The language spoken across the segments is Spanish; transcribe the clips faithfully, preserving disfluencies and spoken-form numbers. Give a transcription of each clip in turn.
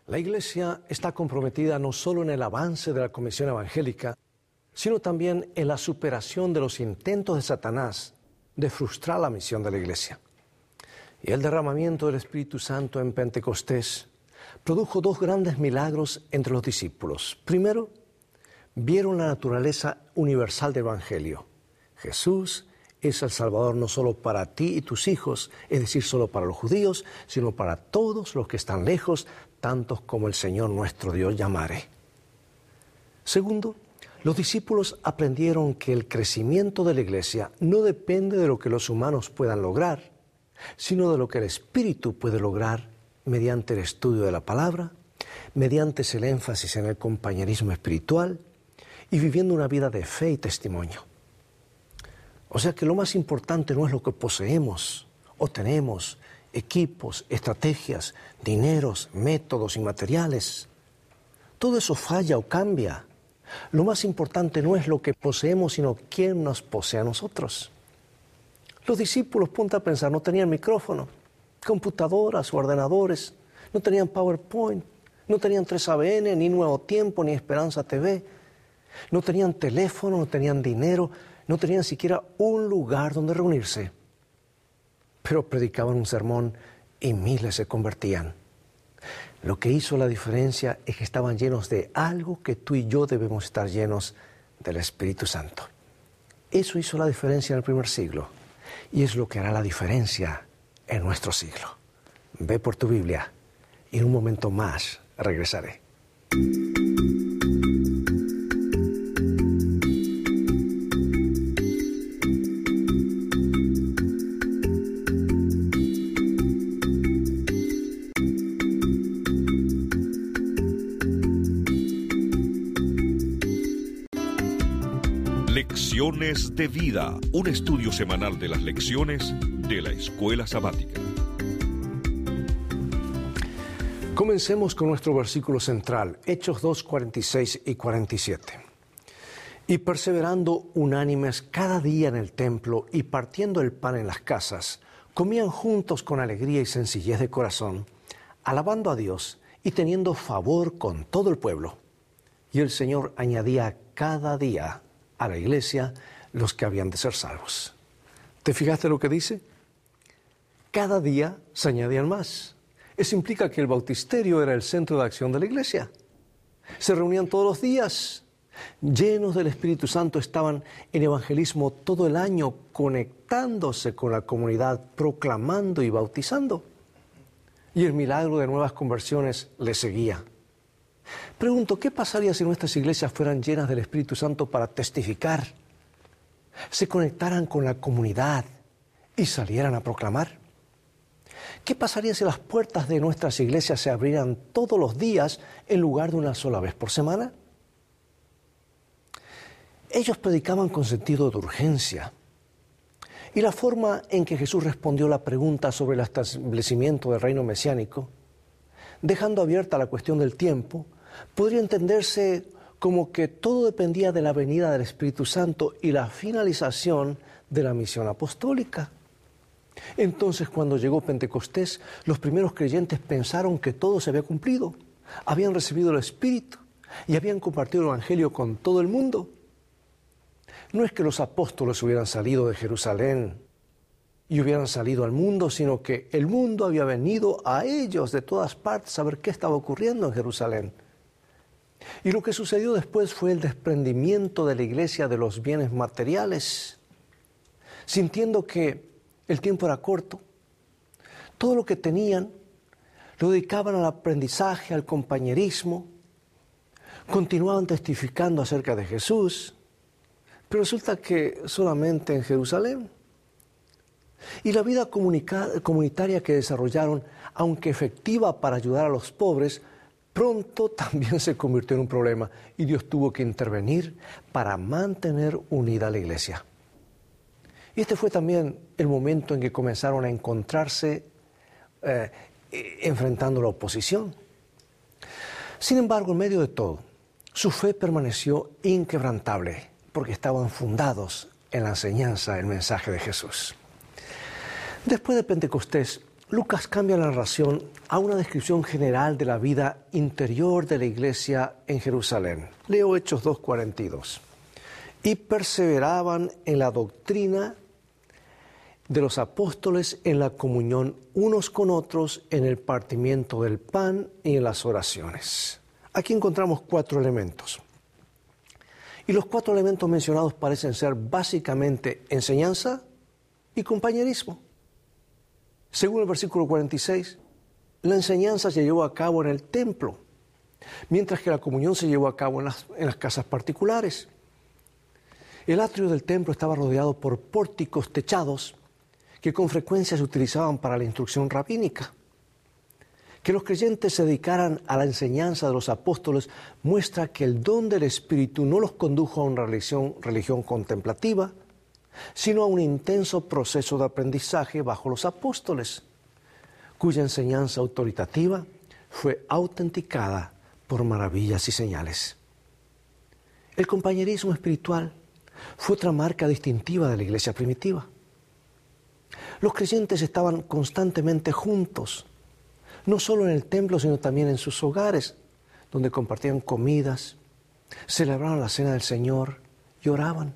La Iglesia está comprometida no solo en el avance de la Comisión Evangélica, sino también en la superación de los intentos de Satanás de frustrar la misión de la Iglesia. Y el derramamiento del Espíritu Santo en Pentecostés produjo dos grandes milagros entre los discípulos. Primero, vieron la naturaleza universal del Evangelio. Jesús es el Salvador no solo para ti y tus hijos, es decir, solo para los judíos, sino para todos los que están lejos, tantos como el Señor nuestro Dios llamare. Segundo, los discípulos aprendieron que el crecimiento de la Iglesia no depende de lo que los humanos puedan lograr, sino de lo que el Espíritu puede lograr mediante el estudio de la palabra, mediante el énfasis en el compañerismo espiritual y viviendo una vida de fe y testimonio. O sea que lo más importante no es lo que poseemos o tenemos, equipos, estrategias, dineros, métodos y materiales. Todo eso falla o cambia. Lo más importante no es lo que poseemos, sino quién nos posee a nosotros. Los discípulos, ponte a pensar, no tenían micrófono, computadoras o ordenadores, no tenían PowerPoint, no tenían tres A B N, ni Nuevo Tiempo, ni Esperanza T V, no tenían teléfono, no tenían dinero, no tenían siquiera un lugar donde reunirse. Pero predicaban un sermón y miles se convertían. Lo que hizo la diferencia es que estaban llenos de algo que tú y yo debemos estar llenos del Espíritu Santo. Eso hizo la diferencia en el primer siglo y es lo que hará la diferencia en nuestro siglo. Ve por tu Biblia y en un momento más regresaré. Lecciones de Vida, un estudio semanal de las lecciones de la Escuela Sabática. Comencemos con nuestro versículo central, Hechos dos, cuarenta y seis y cuarenta y siete. Y perseverando unánimes cada día en el templo y partiendo el pan en las casas, comían juntos con alegría y sencillez de corazón, alabando a Dios y teniendo favor con todo el pueblo. Y el Señor añadía cada día a la iglesia los que habían de ser salvos. ¿Te fijaste lo que dice? Cada día se añadían más. Eso implica que el bautisterio era el centro de acción de la iglesia. Se reunían todos los días, llenos del Espíritu Santo, estaban en evangelismo todo el año, conectándose con la comunidad, proclamando y bautizando. Y el milagro de nuevas conversiones les seguía. Pregunto, ¿qué pasaría si nuestras iglesias fueran llenas del Espíritu Santo para testificar, se conectaran con la comunidad y salieran a proclamar? ¿Qué pasaría si las puertas de nuestras iglesias se abrieran todos los días en lugar de una sola vez por semana? Ellos predicaban con sentido de urgencia. Y la forma en que Jesús respondió la pregunta sobre el establecimiento del reino mesiánico, dejando abierta la cuestión del tiempo, podría entenderse como que todo dependía de la venida del Espíritu Santo y la finalización de la misión apostólica. Entonces, cuando llegó Pentecostés, los primeros creyentes pensaron que todo se había cumplido. Habían recibido el Espíritu y habían compartido el Evangelio con todo el mundo. No es que los apóstoles hubieran salido de Jerusalén y hubieran salido al mundo, sino que el mundo había venido a ellos de todas partes a ver qué estaba ocurriendo en Jerusalén. Y lo que sucedió después fue el desprendimiento de la iglesia de los bienes materiales, sintiendo que el tiempo era corto. Todo lo que tenían lo dedicaban al aprendizaje, al compañerismo, continuaban testificando acerca de Jesús, pero resulta que solamente en Jerusalén. Y la vida comunitaria que desarrollaron, aunque efectiva para ayudar a los pobres, pronto también se convirtió en un problema y Dios tuvo que intervenir para mantener unida a la iglesia. Y este fue también el momento en que comenzaron a encontrarse eh, enfrentando la oposición. Sin embargo, en medio de todo, su fe permaneció inquebrantable porque estaban fundados en la enseñanza, el mensaje de Jesús. Después de Pentecostés, Lucas cambia la narración a una descripción general de la vida interior de la iglesia en Jerusalén. Leo Hechos dos, cuarenta y dos. Y perseveraban en la doctrina de los apóstoles, en la comunión unos con otros, en el partimiento del pan y en las oraciones. Aquí encontramos cuatro elementos. Y los cuatro elementos mencionados parecen ser básicamente enseñanza y compañerismo. Según el versículo cuarenta y seis, la enseñanza se llevó a cabo en el templo, mientras que la comunión se llevó a cabo en las, en las casas particulares. El atrio del templo estaba rodeado por pórticos techados que con frecuencia se utilizaban para la instrucción rabínica. Que los creyentes se dedicaran a la enseñanza de los apóstoles muestra que el don del Espíritu no los condujo a una religión, religión contemplativa, sino a un intenso proceso de aprendizaje bajo los apóstoles, cuya enseñanza autoritativa fue autenticada por maravillas y señales. El compañerismo espiritual fue otra marca distintiva de la iglesia primitiva. Los creyentes estaban constantemente juntos, no solo en el templo, sino también en sus hogares, donde compartían comidas, celebraban la cena del Señor y oraban.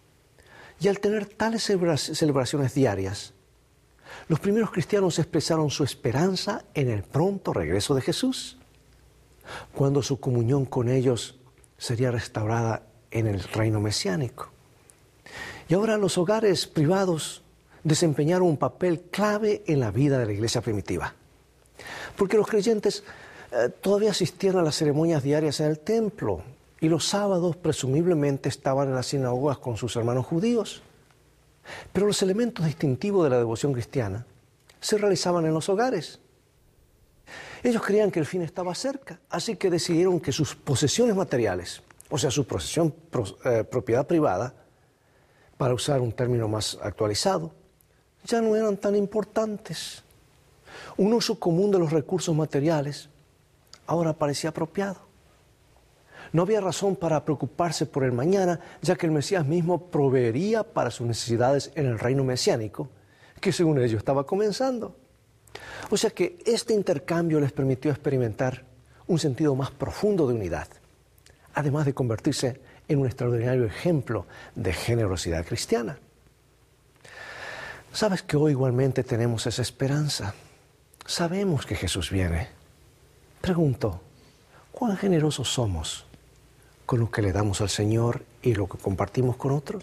Y al tener tales celebraciones diarias, los primeros cristianos expresaron su esperanza en el pronto regreso de Jesús, cuando su comunión con ellos sería restaurada en el reino mesiánico. Y ahora los hogares privados desempeñaron un papel clave en la vida de la iglesia primitiva, porque los creyentes eh, todavía asistían a las ceremonias diarias en el templo y los sábados presumiblemente estaban en las sinagogas con sus hermanos judíos. Pero los elementos distintivos de la devoción cristiana se realizaban en los hogares. Ellos creían que el fin estaba cerca, así que decidieron que sus posesiones materiales, o sea, su posesión, eh, propiedad privada, para usar un término más actualizado, ya no eran tan importantes. Un uso común de los recursos materiales ahora parecía apropiado. No había razón para preocuparse por el mañana, ya que el Mesías mismo proveería para sus necesidades en el reino mesiánico, que según ellos estaba comenzando. O sea que este intercambio les permitió experimentar un sentido más profundo de unidad, además de convertirse en un extraordinario ejemplo de generosidad cristiana. Sabes que hoy igualmente tenemos esa esperanza. Sabemos que Jesús viene. Pregunto, ¿cuán generosos somos con lo que le damos al Señor y lo que compartimos con otros?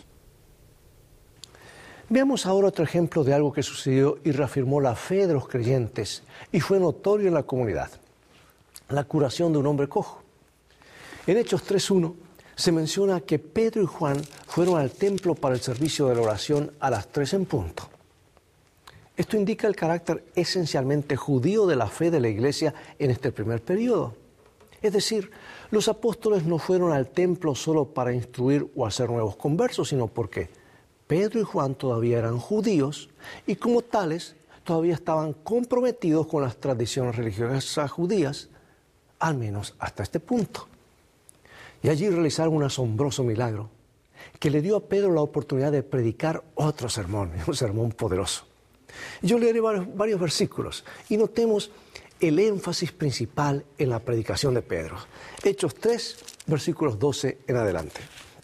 Veamos ahora otro ejemplo de algo que sucedió y reafirmó la fe de los creyentes y fue notorio en la comunidad: la curación de un hombre cojo. En Hechos tres uno se menciona que Pedro y Juan fueron al templo para el servicio de la oración a las tres en punto. Esto indica el carácter esencialmente judío de la fe de la iglesia en este primer periodo. Es decir, los apóstoles no fueron al templo solo para instruir o hacer nuevos conversos, sino porque Pedro y Juan todavía eran judíos y como tales todavía estaban comprometidos con las tradiciones religiosas judías, al menos hasta este punto. Y allí realizaron un asombroso milagro que le dio a Pedro la oportunidad de predicar otro sermón, un sermón poderoso. Yo leeré varios, varios versículos y notemos el énfasis principal en la predicación de Pedro. Hechos tres, versículos doce en adelante.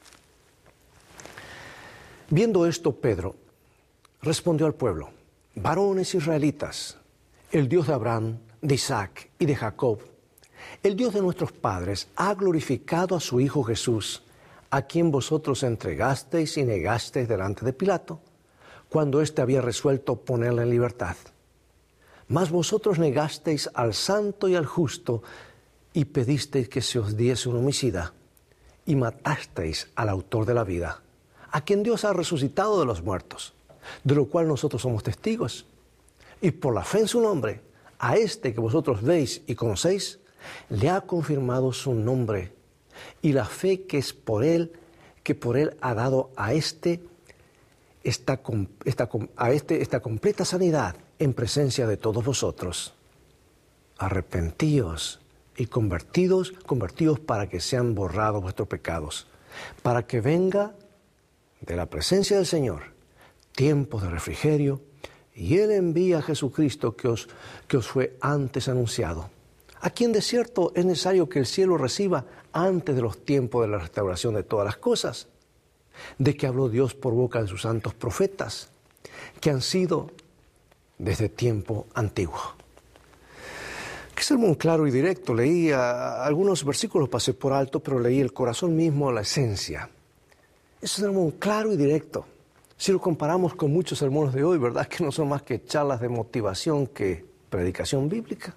Viendo esto, Pedro respondió al pueblo: varones israelitas, el Dios de Abraham, de Isaac y de Jacob, el Dios de nuestros padres, ha glorificado a su Hijo Jesús, a quien vosotros entregasteis y negasteis delante de Pilato, cuando éste había resuelto ponerle en libertad. Mas vosotros negasteis al santo y al justo y pedisteis que se os diese un homicida y matasteis al autor de la vida, a quien Dios ha resucitado de los muertos, de lo cual nosotros somos testigos. Y por la fe en su nombre, a este que vosotros veis y conocéis, le ha confirmado su nombre, y la fe que es por él, que por él ha dado a este, esta, esta, a este esta completa sanidad en presencia de todos vosotros. Arrepentíos y convertidos, convertidos para que sean borrados vuestros pecados, para que venga de la presencia del Señor tiempos de refrigerio, y Él envía a Jesucristo que os, que os fue antes anunciado, a quien de cierto es necesario que el cielo reciba antes de los tiempos de la restauración de todas las cosas, de que habló Dios por boca de sus santos profetas, que han sido desde tiempo antiguo. Qué sermón claro y directo. Leí a, algunos versículos, pasé por alto, pero leí el corazón mismo, la esencia. Es un sermón claro y directo. Si lo comparamos con muchos sermones de hoy, ¿verdad? Que no son más que charlas de motivación que predicación bíblica.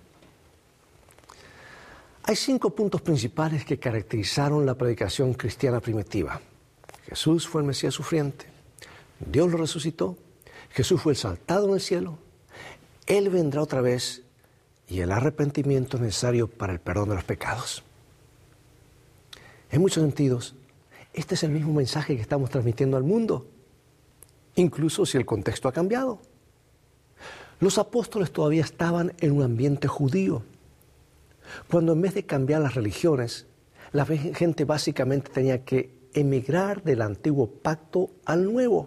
Hay cinco puntos principales que caracterizaron la predicación cristiana primitiva. Jesús fue el Mesías sufriente, Dios lo resucitó, Jesús fue exaltado en el cielo, Él vendrá otra vez y el arrepentimiento es necesario para el perdón de los pecados. En muchos sentidos, este es el mismo mensaje que estamos transmitiendo al mundo, incluso si el contexto ha cambiado. Los apóstoles todavía estaban en un ambiente judío, cuando en vez de cambiar las religiones, la gente básicamente tenía que emigrar del antiguo pacto al nuevo.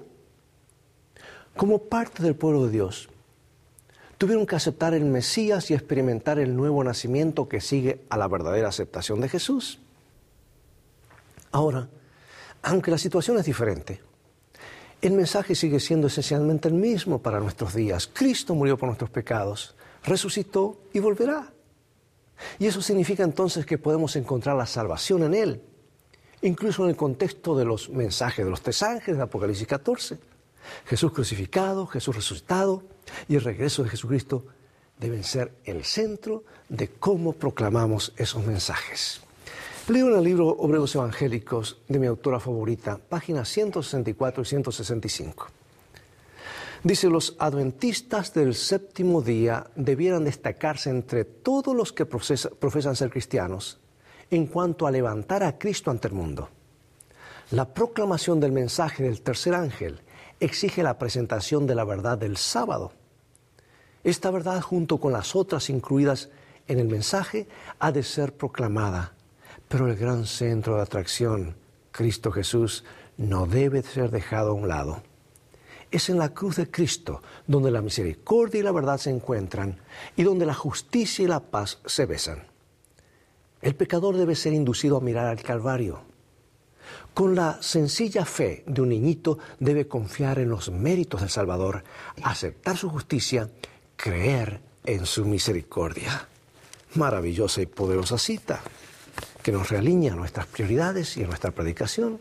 Como parte del pueblo de Dios, tuvieron que aceptar el Mesías y experimentar el nuevo nacimiento que sigue a la verdadera aceptación de Jesús. Ahora, aunque la situación es diferente, el mensaje sigue siendo esencialmente el mismo para nuestros días. Cristo murió por nuestros pecados, resucitó y volverá. Y eso significa entonces que podemos encontrar la salvación en Él, incluso en el contexto de los mensajes de los tres ángeles de Apocalipsis catorce. Jesús crucificado, Jesús resucitado y el regreso de Jesucristo deben ser el centro de cómo proclamamos esos mensajes. Leo en el libro Obreros Evangélicos de mi autora favorita, páginas ciento sesenta y cuatro y ciento sesenta y cinco. Dice, los adventistas del séptimo día debieran destacarse entre todos los que profesa, profesan ser cristianos en cuanto a levantar a Cristo ante el mundo. La proclamación del mensaje del tercer ángel exige la presentación de la verdad del sábado. Esta verdad, junto con las otras incluidas en el mensaje, ha de ser proclamada, pero el gran centro de atracción, Cristo Jesús, no debe ser dejado a un lado. Es en la cruz de Cristo donde la misericordia y la verdad se encuentran y donde la justicia y la paz se besan. El pecador debe ser inducido a mirar al Calvario. Con la sencilla fe de un niñito debe confiar en los méritos del Salvador, aceptar su justicia, creer en su misericordia. Maravillosa y poderosa cita que nos realinea nuestras prioridades y en nuestra predicación.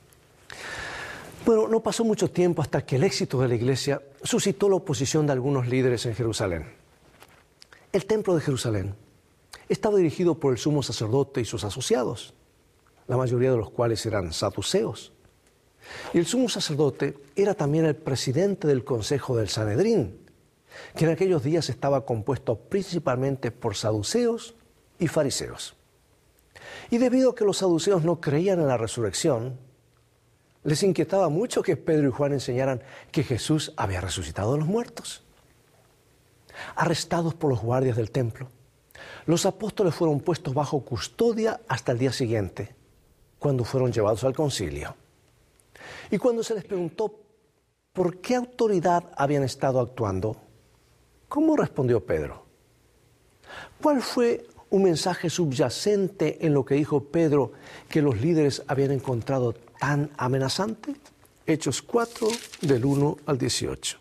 Bueno, no pasó mucho tiempo hasta que el éxito de la iglesia suscitó la oposición de algunos líderes en Jerusalén. El templo de Jerusalén estaba dirigido por el sumo sacerdote y sus asociados, la mayoría de los cuales eran saduceos. Y el sumo sacerdote era también el presidente del consejo del Sanedrín, que en aquellos días estaba compuesto principalmente por saduceos y fariseos. Y debido a que los saduceos no creían en la resurrección, les inquietaba mucho que Pedro y Juan enseñaran que Jesús había resucitado de los muertos. Arrestados por los guardias del templo, los apóstoles fueron puestos bajo custodia hasta el día siguiente, cuando fueron llevados al concilio. Y cuando se les preguntó por qué autoridad habían estado actuando, ¿cómo respondió Pedro? ¿Cuál fue un mensaje subyacente en lo que dijo Pedro que los líderes habían encontrado tan amenazante? Hechos cuatro, del uno al dieciocho.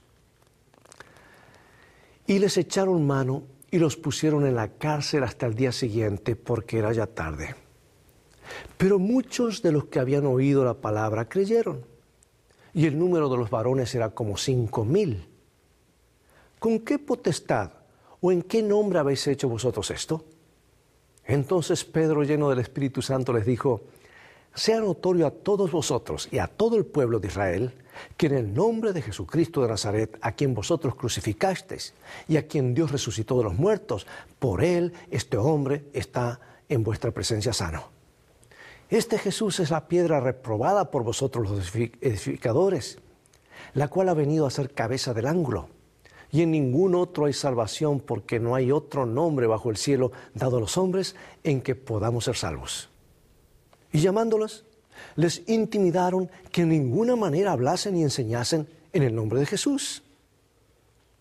Y les echaron mano y los pusieron en la cárcel hasta el día siguiente, porque era ya tarde. Pero muchos de los que habían oído la palabra creyeron, y el número de los varones era como cinco mil. ¿Con qué potestad o en qué nombre habéis hecho vosotros esto? Entonces Pedro, lleno del Espíritu Santo, les dijo, sea notorio a todos vosotros y a todo el pueblo de Israel que en el nombre de Jesucristo de Nazaret, a quien vosotros crucificasteis y a quien Dios resucitó de los muertos, por él este hombre está en vuestra presencia sano. Este Jesús es la piedra reprobada por vosotros los edificadores, la cual ha venido a ser cabeza del ángulo. Y en ningún otro hay salvación, porque no hay otro nombre bajo el cielo dado a los hombres en que podamos ser salvos. Y llamándolos, les intimidaron que en ninguna manera hablasen y enseñasen en el nombre de Jesús.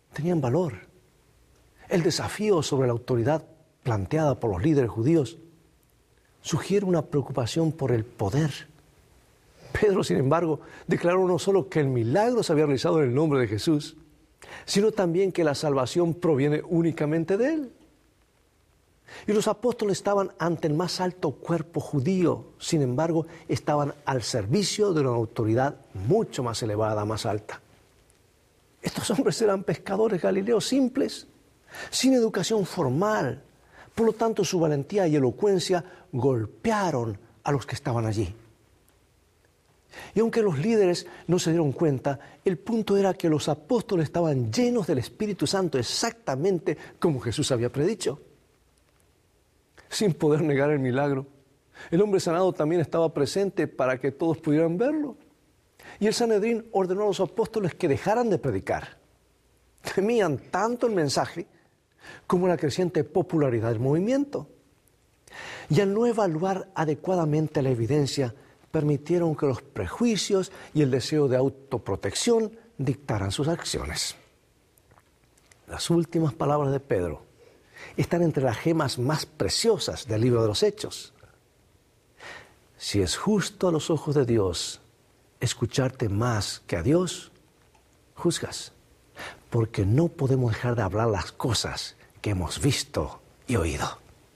tenían valor. El desafío sobre la autoridad planteada por los líderes judíos sugiere una preocupación por el poder. Pedro, sin embargo, declaró no solo que el milagro se había realizado en el nombre de Jesús, sino también que la salvación proviene únicamente de Él. Y los apóstoles estaban ante el más alto cuerpo judío, sin embargo, estaban al servicio de una autoridad mucho más elevada, más alta. Estos hombres eran pescadores galileos simples, sin educación formal. Por lo tanto, su valentía y elocuencia golpearon a los que estaban allí. Y aunque los líderes no se dieron cuenta, el punto era que los apóstoles estaban llenos del Espíritu Santo exactamente como Jesús había predicho. Sin poder negar el milagro, el hombre sanado también estaba presente para que todos pudieran verlo. Y el Sanedrín ordenó a los apóstoles que dejaran de predicar. Temían tanto el mensaje como la creciente popularidad del movimiento. Y al no evaluar adecuadamente la evidencia, permitieron que los prejuicios y el deseo de autoprotección dictaran sus acciones. Las últimas palabras de Pedro están entre las gemas más preciosas del libro de los Hechos. Si es justo a los ojos de Dios escucharte más que a Dios, juzgas, porque no podemos dejar de hablar las cosas que hemos visto y oído.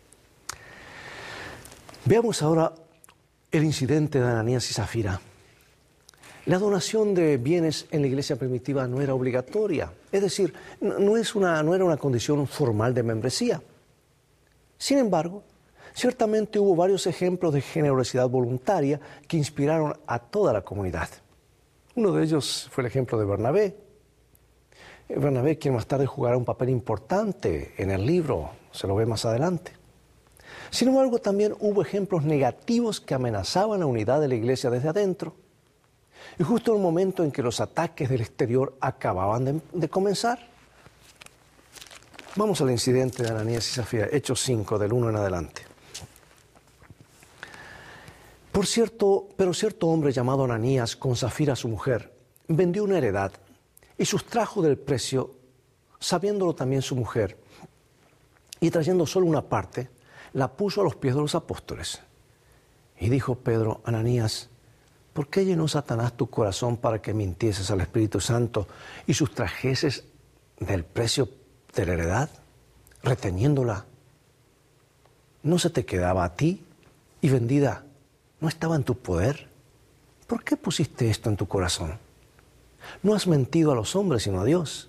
Veamos ahora el incidente de Ananías y Zafira. La donación de bienes en la iglesia primitiva no era obligatoria, es decir, no, es una, no era una condición formal de membresía. Sin embargo, ciertamente hubo varios ejemplos de generosidad voluntaria que inspiraron a toda la comunidad. Uno de ellos fue el ejemplo de Bernabé. Bernabé, quien más tarde jugará un papel importante en el libro, se lo ve más adelante. Sin embargo, también hubo ejemplos negativos que amenazaban la unidad de la iglesia desde adentro. Y justo en el momento en que los ataques del exterior acababan de, de comenzar. Vamos al incidente de Ananías y Zafira, Hechos cinco, del uno en adelante. Por cierto, pero cierto hombre llamado Ananías, con Zafira su mujer, vendió una heredad y sustrajo del precio, sabiéndolo también su mujer, y trayendo solo una parte, la puso a los pies de los apóstoles. Y dijo Pedro, Ananías, ¿por qué llenó Satanás tu corazón para que mintieses al Espíritu Santo y sustrajeses del precio de la heredad, reteniéndola? ¿No se te quedaba a ti y vendida no estaba en tu poder? ¿Por qué pusiste esto en tu corazón? No has mentido a los hombres, sino a Dios.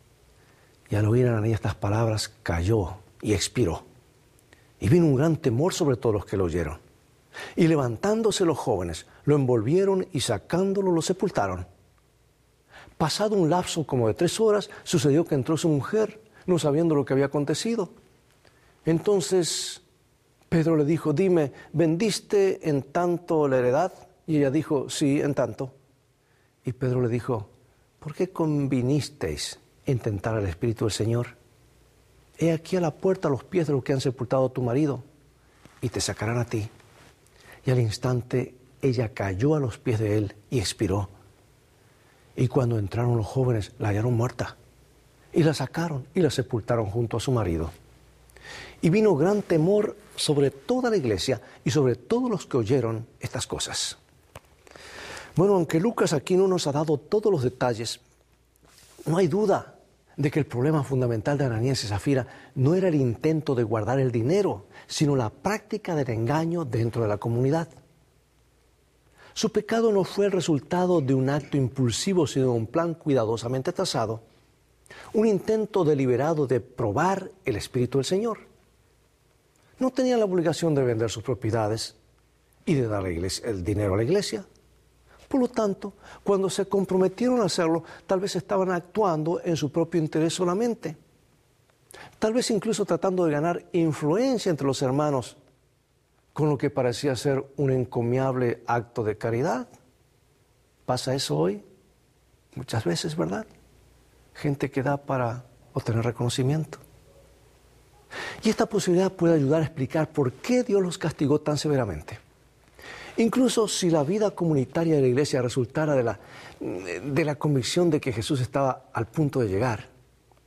Y al oír Ananías estas palabras, cayó y expiró. Y vino un gran temor sobre todos los que lo oyeron. Y levantándose los jóvenes, lo envolvieron y sacándolo lo sepultaron. Pasado un lapso como de tres horas, sucedió que entró su mujer, no sabiendo lo que había acontecido. Entonces Pedro le dijo, dime, ¿vendiste en tanto la heredad? Y ella dijo, sí, en tanto. Y Pedro le dijo, ¿por qué convinisteis en tentar al Espíritu del Señor? He aquí a la puerta a los pies de los que han sepultado a tu marido, y te sacarán a ti. Y al instante ella cayó a los pies de él y expiró. Y cuando entraron los jóvenes, la hallaron muerta. Y la sacaron y la sepultaron junto a su marido. Y vino gran temor sobre toda la iglesia y sobre todos los que oyeron estas cosas. Bueno, aunque Lucas aquí no nos ha dado todos los detalles, no hay duda de que el problema fundamental de Ananías y Zafira no era el intento de guardar el dinero, sino la práctica del engaño dentro de la comunidad. Su pecado no fue el resultado de un acto impulsivo, sino de un plan cuidadosamente trazado, un intento deliberado de probar el Espíritu del Señor. No tenían la obligación de vender sus propiedades y de dar el dinero a la iglesia. Por lo tanto, cuando se comprometieron a hacerlo, tal vez estaban actuando en su propio interés solamente. Tal vez incluso tratando de ganar influencia entre los hermanos, con lo que parecía ser un encomiable acto de caridad. ¿Pasa eso hoy? Muchas veces, ¿verdad? Gente que da para obtener reconocimiento. Y esta posibilidad puede ayudar a explicar por qué Dios los castigó tan severamente. Incluso si la vida comunitaria de la iglesia resultara de la, de la convicción de que Jesús estaba al punto de llegar,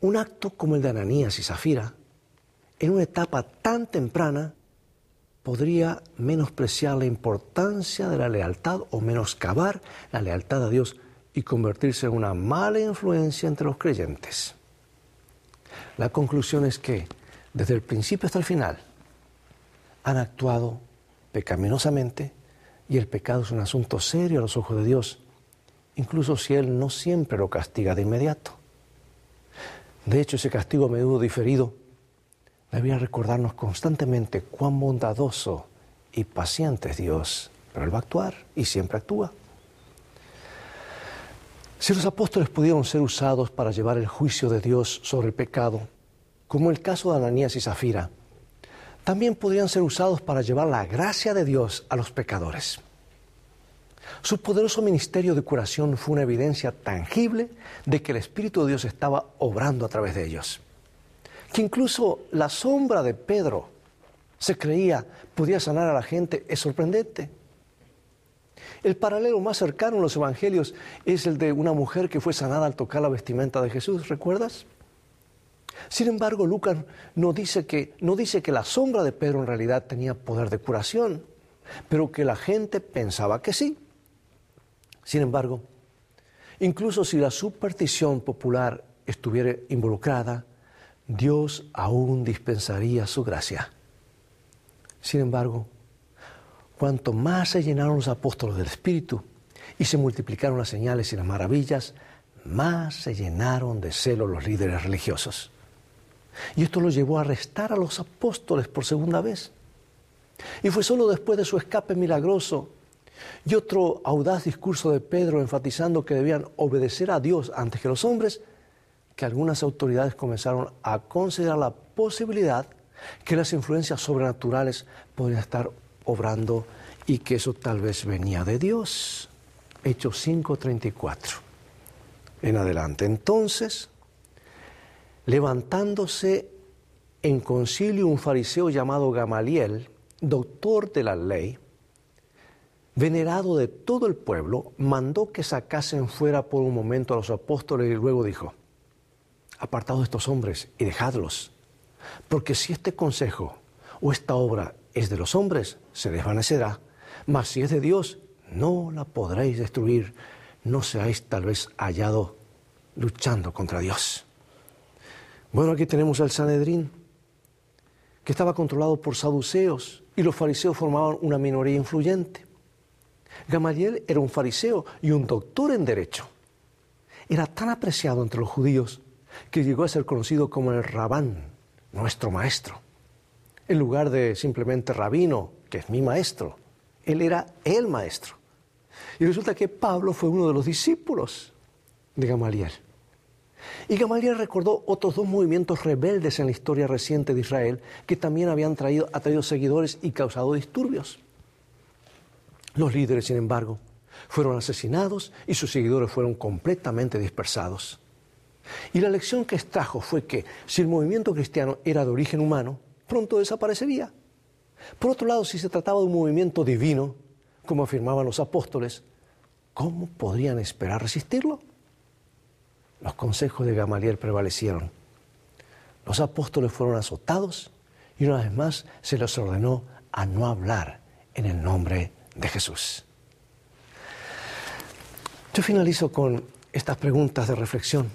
un acto como el de Ananías y Zafira, en una etapa tan temprana, podría menospreciar la importancia de la lealtad o menoscabar la lealtad a Dios y convertirse en una mala influencia entre los creyentes. La conclusión es que, desde el principio hasta el final, han actuado pecaminosamente y el pecado es un asunto serio a los ojos de Dios, incluso si Él no siempre lo castiga de inmediato. De hecho, ese castigo a menudo diferido debería recordarnos constantemente cuán bondadoso y paciente es Dios, pero Él va a actuar y siempre actúa. Si los apóstoles pudieron ser usados para llevar el juicio de Dios sobre el pecado, como el caso de Ananías y Zafira, también podrían ser usados para llevar la gracia de Dios a los pecadores. Su poderoso ministerio de curación fue una evidencia tangible de que el Espíritu de Dios estaba obrando a través de ellos. Que incluso la sombra de Pedro se creía podía sanar a la gente es sorprendente. El paralelo más cercano en los evangelios es el de una mujer que fue sanada al tocar la vestimenta de Jesús, ¿recuerdas? Sin embargo, Lucas no dice que, no dice que la sombra de Pedro en realidad tenía poder de curación, pero que la gente pensaba que sí. Sin embargo, incluso si la superstición popular estuviera involucrada, Dios aún dispensaría su gracia. Sin embargo, cuanto más se llenaron los apóstoles del Espíritu y se multiplicaron las señales y las maravillas, más se llenaron de celo los líderes religiosos. Y esto los llevó a arrestar a los apóstoles por segunda vez. Y fue solo después de su escape milagroso y otro audaz discurso de Pedro enfatizando que debían obedecer a Dios antes que los hombres, que algunas autoridades comenzaron a considerar la posibilidad que las influencias sobrenaturales podrían estar obrando y que eso tal vez venía de Dios. Hechos cinco, treinta y cuatro. En adelante. Entonces, levantándose en concilio un fariseo llamado Gamaliel, doctor de la ley, venerado de todo el pueblo, mandó que sacasen fuera por un momento a los apóstoles y luego dijo: apartaos de estos hombres y dejadlos, porque si este consejo o esta obra es de los hombres, se desvanecerá, mas si es de Dios, no la podréis destruir, no seáis tal vez hallados luchando contra Dios. Bueno, aquí tenemos al Sanedrín, que estaba controlado por saduceos, y los fariseos formaban una minoría influyente. Gamaliel era un fariseo y un doctor en derecho. Era tan apreciado entre los judíos que llegó a ser conocido como el Rabán, nuestro maestro. En lugar de simplemente rabino, que es mi maestro, él era el maestro. Y resulta que Pablo fue uno de los discípulos de Gamaliel. Y Gamaliel recordó otros dos movimientos rebeldes en la historia reciente de Israel que también habían traído, atraído seguidores y causado disturbios. Los líderes, sin embargo, fueron asesinados y sus seguidores fueron completamente dispersados. Y la lección que extrajo fue que si el movimiento cristiano era de origen humano, pronto desaparecería. Por otro lado, si se trataba de un movimiento divino, como afirmaban los apóstoles, ¿cómo podrían esperar resistirlo? Los consejos de Gamaliel prevalecieron. Los apóstoles fueron azotados y una vez más se les ordenó a no hablar en el nombre de Jesús. Yo finalizo con estas preguntas de reflexión.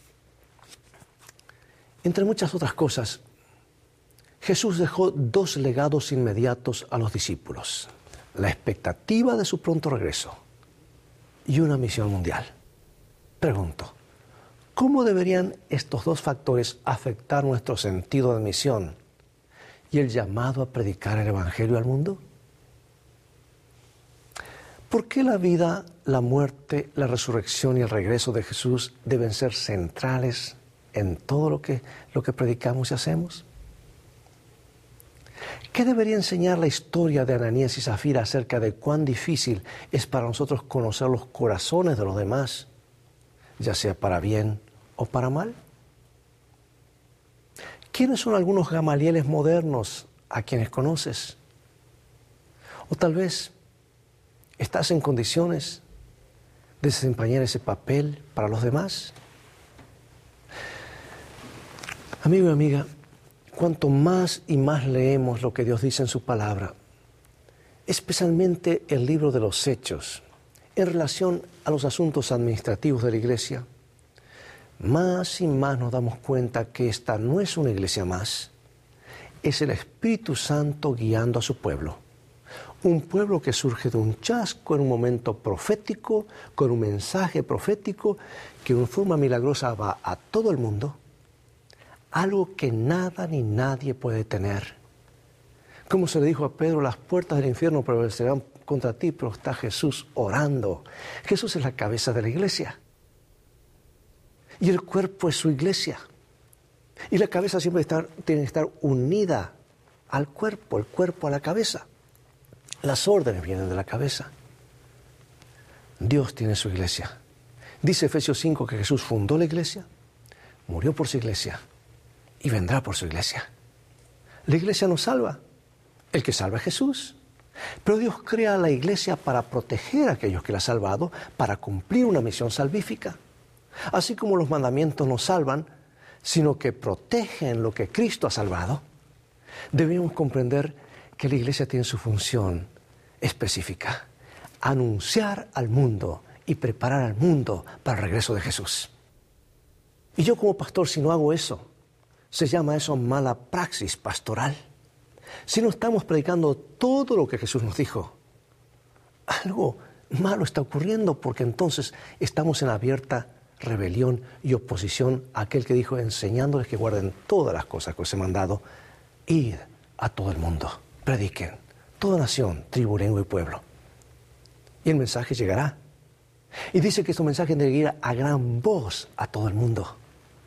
Entre muchas otras cosas, Jesús dejó dos legados inmediatos a los discípulos: la expectativa de su pronto regreso y una misión mundial. Pregunto, ¿cómo deberían estos dos factores afectar nuestro sentido de misión y el llamado a predicar el Evangelio al mundo? ¿Por qué la vida, la muerte, la resurrección y el regreso de Jesús deben ser centrales en todo lo que, lo que predicamos y hacemos? ¿Qué debería enseñar la historia de Ananías y Zafira acerca de cuán difícil es para nosotros conocer los corazones de los demás, ya sea para bien o para mal? ¿Quiénes son algunos Gamalieles modernos a quienes conoces? O tal vez ¿estás en condiciones de desempeñar ese papel para los demás? Amigo y amiga, cuanto más y más leemos lo que Dios dice en su palabra, especialmente el libro de los Hechos, en relación a los asuntos administrativos de la iglesia, más y más nos damos cuenta que esta no es una iglesia más, es el Espíritu Santo guiando a su pueblo. Un pueblo que surge de un chasco en un momento profético, con un mensaje profético que de una forma milagrosa va a todo el mundo. Algo que nada ni nadie puede tener. Como se le dijo a Pedro, las puertas del infierno prevalecerán contra ti, pero está Jesús orando. Jesús es la cabeza de la iglesia. Y el cuerpo es su iglesia. Y la cabeza siempre está, tiene que estar unida al cuerpo, el cuerpo a la cabeza. Las órdenes vienen de la cabeza. Dios tiene su iglesia. Dice Efesios cinco que Jesús fundó la iglesia, murió por su iglesia y vendrá por su iglesia. La iglesia nos salva. El que salva es Jesús. Pero Dios crea la iglesia para proteger a aquellos que la ha salvado, para cumplir una misión salvífica. Así como los mandamientos no salvan, sino que protegen lo que Cristo ha salvado, debemos comprender que la iglesia tiene su función específica: anunciar al mundo y preparar al mundo para el regreso de Jesús. Y yo como pastor, si no hago eso, se llama eso mala praxis pastoral. Si no estamos predicando todo lo que Jesús nos dijo, algo malo está ocurriendo, porque entonces estamos en abierta rebelión y oposición a aquel que dijo, enseñándoles que guarden todas las cosas que os he mandado, id a todo el mundo, prediquen, toda nación, tribu, lengua y pueblo. Y el mensaje llegará. Y dice que estos mensajes deben ir a gran voz a todo el mundo.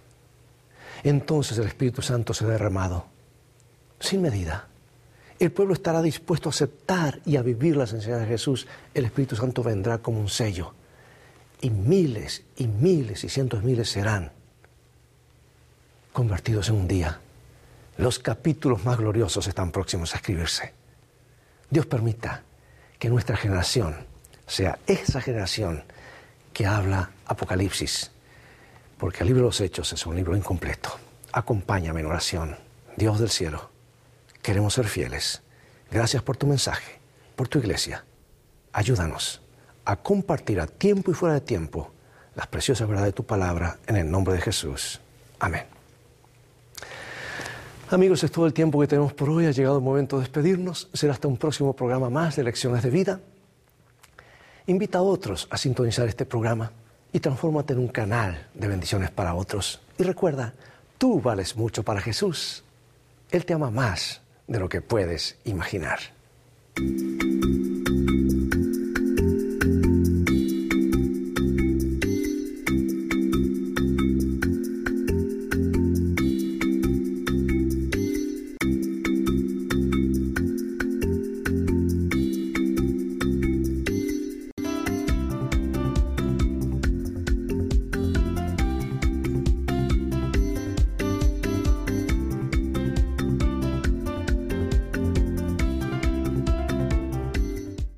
Entonces el Espíritu Santo será derramado sin medida. El pueblo estará dispuesto a aceptar y a vivir las enseñanzas de Jesús. El Espíritu Santo vendrá como un sello. Y miles y miles y cientos de miles serán convertidos en un día. Los capítulos más gloriosos están próximos a escribirse. Dios permita que nuestra generación sea esa generación que habla Apocalipsis, porque el libro de los Hechos es un libro incompleto. Acompáñame en oración. Dios del cielo, queremos ser fieles. Gracias por tu mensaje, por tu iglesia. Ayúdanos a compartir a tiempo y fuera de tiempo las preciosas verdades de tu palabra, en el nombre de Jesús. Amén. Amigos, es todo el tiempo que tenemos por hoy. Ha llegado el momento de despedirnos. Será hasta un próximo programa más de Lecciones de Vida. Invita a otros a sintonizar este programa y transfórmate en un canal de bendiciones para otros. Y recuerda, tú vales mucho para Jesús. Él te ama más de lo que puedes imaginar.